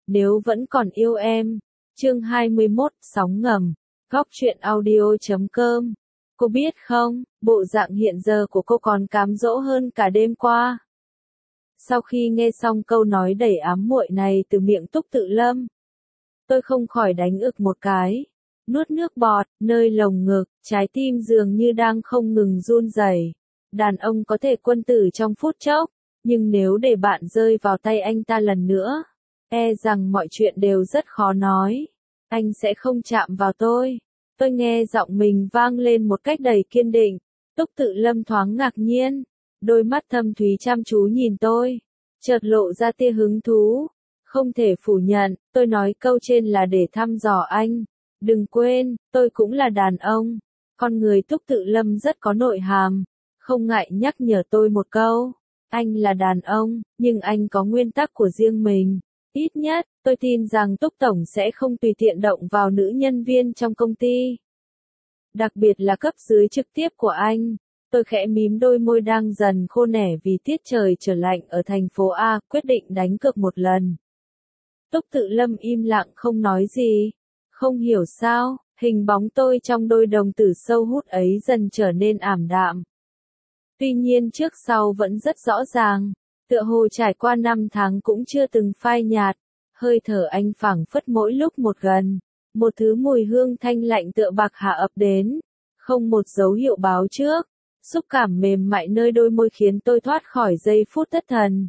nếu vẫn còn yêu em. Chương 21, sóng ngầm. Góc truyện audio.com. Cô biết không, bộ dạng hiện giờ của cô còn cám dỗ hơn cả đêm qua. Sau khi nghe xong câu nói đầy ám muội này từ miệng Túc Tự Lâm, tôi không khỏi đánh ực một cái, nuốt nước bọt, nơi lồng ngực, trái tim dường như đang không ngừng run rẩy. Đàn ông có thể quân tử trong phút chốc, nhưng nếu để bạn rơi vào tay anh ta lần nữa, e rằng mọi chuyện đều rất khó nói. Anh sẽ không chạm vào tôi. Tôi nghe giọng mình vang lên một cách đầy kiên định. Túc Tự Lâm thoáng ngạc nhiên, đôi mắt thâm thúy chăm chú nhìn tôi, chợt lộ ra tia hứng thú. Không thể phủ nhận, tôi nói câu trên là để thăm dò anh. Đừng quên, tôi cũng là đàn ông. Con người Túc Tự Lâm rất có nội hàm, không ngại nhắc nhở tôi một câu. Anh là đàn ông, nhưng anh có nguyên tắc của riêng mình. Ít nhất, tôi tin rằng Túc Tổng sẽ không tùy tiện động vào nữ nhân viên trong công ty. Đặc biệt là cấp dưới trực tiếp của anh. Tôi khẽ mím đôi môi đang dần khô nẻ vì tiết trời trở lạnh ở thành phố A, quyết định đánh cược một lần. Túc Tự Lâm im lặng không nói gì. Không hiểu sao, hình bóng tôi trong đôi đồng tử sâu hút ấy dần trở nên ảm đạm. Tuy nhiên trước sau vẫn rất rõ ràng, tựa hồ trải qua 5 tháng cũng chưa từng phai nhạt. Hơi thở anh phảng phất mỗi lúc một gần, một thứ mùi hương thanh lạnh tựa bạc hà ập đến, không một dấu hiệu báo trước. Xúc cảm mềm mại nơi đôi môi khiến tôi thoát khỏi giây phút thất thần.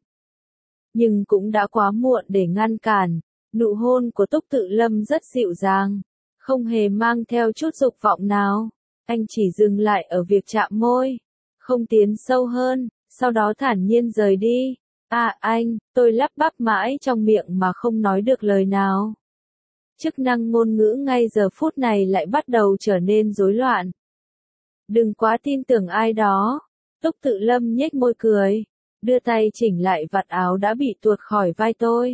Nhưng cũng đã quá muộn để ngăn cản. Nụ hôn của Túc Tự Lâm rất dịu dàng, không hề mang theo chút dục vọng nào. Anh chỉ dừng lại ở việc chạm môi, không tiến sâu hơn, sau đó thản nhiên rời đi. À anh, tôi lắp bắp mãi trong miệng mà không nói được lời nào. Chức năng ngôn ngữ ngay giờ phút này lại bắt đầu trở nên rối loạn. Đừng quá tin tưởng ai đó. Túc Tự Lâm nhếch môi cười, đưa tay chỉnh lại vạt áo đã bị tuột khỏi vai tôi.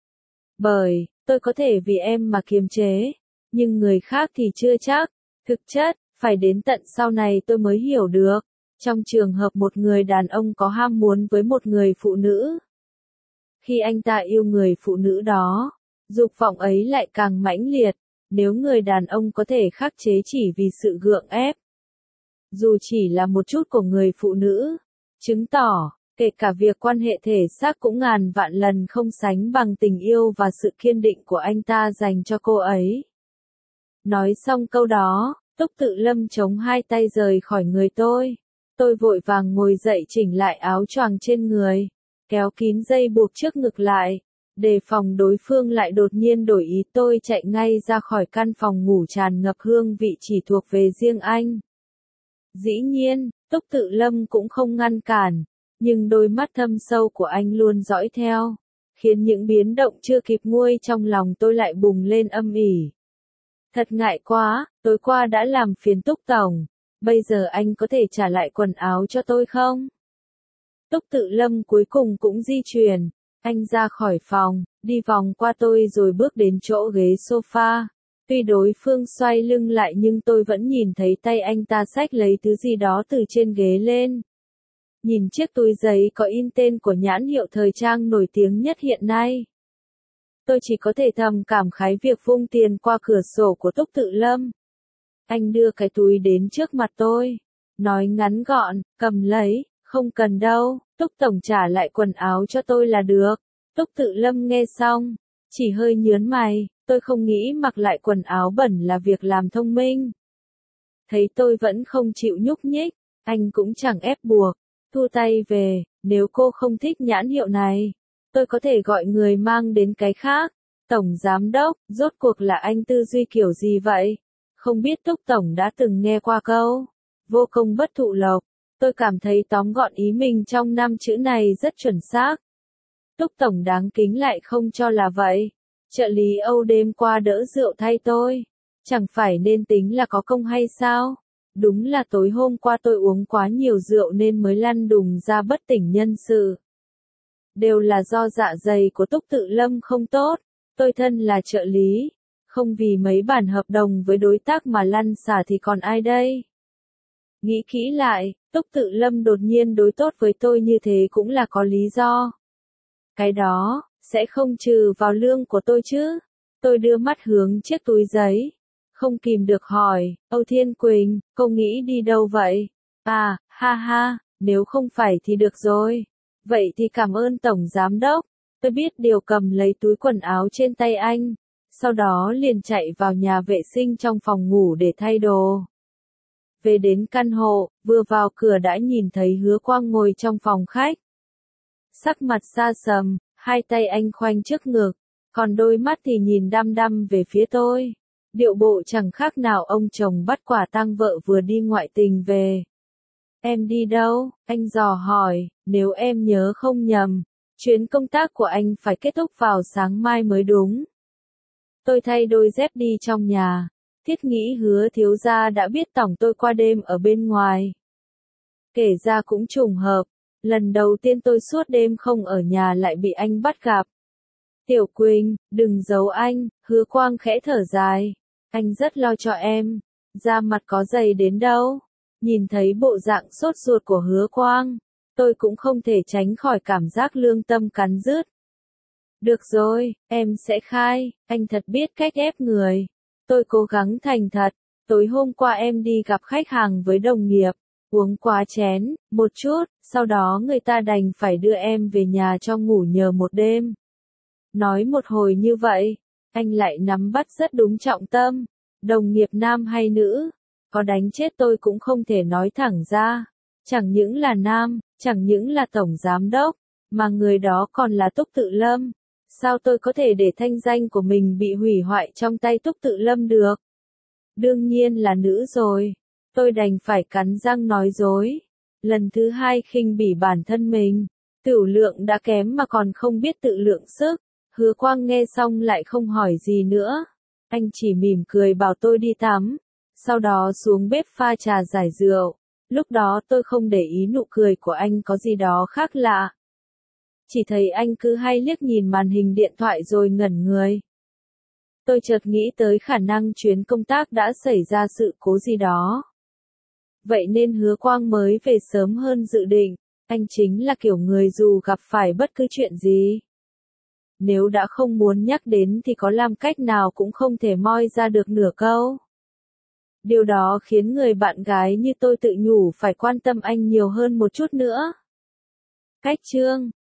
Bởi, tôi có thể vì em mà kiềm chế, nhưng người khác thì chưa chắc. Thực chất, phải đến tận sau này tôi mới hiểu được. Trong trường hợp một người đàn ông có ham muốn với một người phụ nữ, khi anh ta yêu người phụ nữ đó, dục vọng ấy lại càng mãnh liệt. Nếu người đàn ông có thể khắc chế chỉ vì sự gượng ép, dù chỉ là một chút của người phụ nữ, chứng tỏ, kể cả việc quan hệ thể xác cũng ngàn vạn lần không sánh bằng tình yêu và sự kiên định của anh ta dành cho cô ấy. Nói xong câu đó, Túc Tự Lâm chống hai tay rời khỏi người tôi. Tôi vội vàng ngồi dậy chỉnh lại áo choàng trên người, kéo kín dây buộc trước ngực lại, đề phòng đối phương lại đột nhiên đổi ý. Tôi chạy ngay ra khỏi căn phòng ngủ tràn ngập hương vị chỉ thuộc về riêng anh. Dĩ nhiên, Túc Tự Lâm cũng không ngăn cản, nhưng đôi mắt thâm sâu của anh luôn dõi theo, khiến những biến động chưa kịp nguôi trong lòng tôi lại bùng lên âm ỉ. Thật ngại quá, tối qua đã làm phiền Túc Tổng, bây giờ anh có thể trả lại quần áo cho tôi không? Túc Tự Lâm cuối cùng cũng di chuyển, anh ra khỏi phòng, đi vòng qua tôi rồi bước đến chỗ ghế sofa. Tuy đối phương xoay lưng lại nhưng tôi vẫn nhìn thấy tay anh ta xách lấy thứ gì đó từ trên ghế lên. Nhìn chiếc túi giấy có in tên của nhãn hiệu thời trang nổi tiếng nhất hiện nay. Tôi chỉ có thể thầm cảm khái việc vung tiền qua cửa sổ của Túc Tự Lâm. Anh đưa cái túi đến trước mặt tôi, nói ngắn gọn, cầm lấy, không cần đâu, Túc Tổng trả lại quần áo cho tôi là được. Túc Tự Lâm nghe xong, chỉ hơi nhớn mày. Tôi không nghĩ mặc lại quần áo bẩn là việc làm thông minh. Thấy tôi vẫn không chịu nhúc nhích, anh cũng chẳng ép buộc, thu tay về. Nếu cô không thích nhãn hiệu này, tôi có thể gọi người mang đến cái khác. Tổng Giám Đốc, rốt cuộc là anh tư duy kiểu gì vậy? Không biết Túc Tổng đã từng nghe qua câu vô công bất thụ lộc. Tôi cảm thấy tóm gọn ý mình trong 5 chữ này rất chuẩn xác. Túc Tổng đáng kính lại không cho là vậy. Trợ lý Âu đêm qua đỡ rượu thay tôi, chẳng phải nên tính là có công hay sao? Đúng là tối hôm qua tôi uống quá nhiều rượu nên mới lăn đùng ra bất tỉnh nhân sự. Đều là do dạ dày của Túc Tự Lâm không tốt. Tôi thân là trợ lý, không vì mấy bản hợp đồng với đối tác mà lăn xả thì còn ai đây? Nghĩ kỹ lại, Túc Tự Lâm đột nhiên đối tốt với tôi như thế cũng là có lý do. Cái đó, sẽ không trừ vào lương của tôi chứ? Tôi đưa mắt hướng chiếc túi giấy. Không kìm được hỏi, Âu Thiên Quỳnh, cô nghĩ đi đâu vậy? À, ha ha, nếu không phải thì được rồi. Vậy thì cảm ơn Tổng Giám Đốc. Tôi biết điều cầm lấy túi quần áo trên tay anh. Sau đó liền chạy vào nhà vệ sinh trong phòng ngủ để thay đồ. Về đến căn hộ, vừa vào cửa đã nhìn thấy Hứa Quang ngồi trong phòng khách. Sắc mặt xa sầm, hai tay anh khoanh trước ngực, còn đôi mắt thì nhìn đăm đăm về phía tôi. Điệu bộ chẳng khác nào ông chồng bắt quả tang vợ vừa đi ngoại tình về. Em đi đâu? Anh dò hỏi, nếu em nhớ không nhầm, chuyến công tác của anh phải kết thúc vào sáng mai mới đúng. Tôi thay đôi dép đi trong nhà, thiết nghĩ Hứa thiếu gia đã biết tổng tôi qua đêm ở bên ngoài. Kể ra cũng trùng hợp, lần đầu tiên tôi suốt đêm không ở nhà lại bị anh bắt gặp. Tiểu Quỳnh, đừng giấu anh, Hứa Quang khẽ thở dài. Anh rất lo cho em, da mặt có dày đến đâu. Nhìn thấy bộ dạng sốt ruột của Hứa Quang, tôi cũng không thể tránh khỏi cảm giác lương tâm cắn rứt. Được rồi, em sẽ khai, anh thật biết cách ép người. Tôi cố gắng thành thật, tối hôm qua em đi gặp khách hàng với đồng nghiệp, uống quá chén, một chút, sau đó người ta đành phải đưa em về nhà cho ngủ nhờ một đêm. Nói một hồi như vậy, anh lại nắm bắt rất đúng trọng tâm, đồng nghiệp nam hay nữ, có đánh chết tôi cũng không thể nói thẳng ra, chẳng những là nam, chẳng những là tổng giám đốc, mà người đó còn là Túc Tự Lâm. Sao tôi có thể để thanh danh của mình bị hủy hoại trong tay Túc Tự Lâm được? Đương nhiên là nữ rồi. Tôi đành phải cắn răng nói dối. Lần thứ hai khinh bỉ bản thân mình. Tửu lượng đã kém mà còn không biết tự lượng sức. Hứa Quang nghe xong lại không hỏi gì nữa. Anh chỉ mỉm cười bảo tôi đi tắm. Sau đó xuống bếp pha trà giải rượu. Lúc đó tôi không để ý nụ cười của anh có gì đó khác lạ. Chỉ thấy anh cứ hay liếc nhìn màn hình điện thoại rồi ngẩn người. Tôi chợt nghĩ tới khả năng chuyến công tác đã xảy ra sự cố gì đó. Vậy nên Hứa Quang mới về sớm hơn dự định. Anh chính là kiểu người dù gặp phải bất cứ chuyện gì, nếu đã không muốn nhắc đến thì có làm cách nào cũng không thể moi ra được nửa câu. Điều đó khiến người bạn gái như tôi tự nhủ phải quan tâm anh nhiều hơn một chút nữa. Cách chương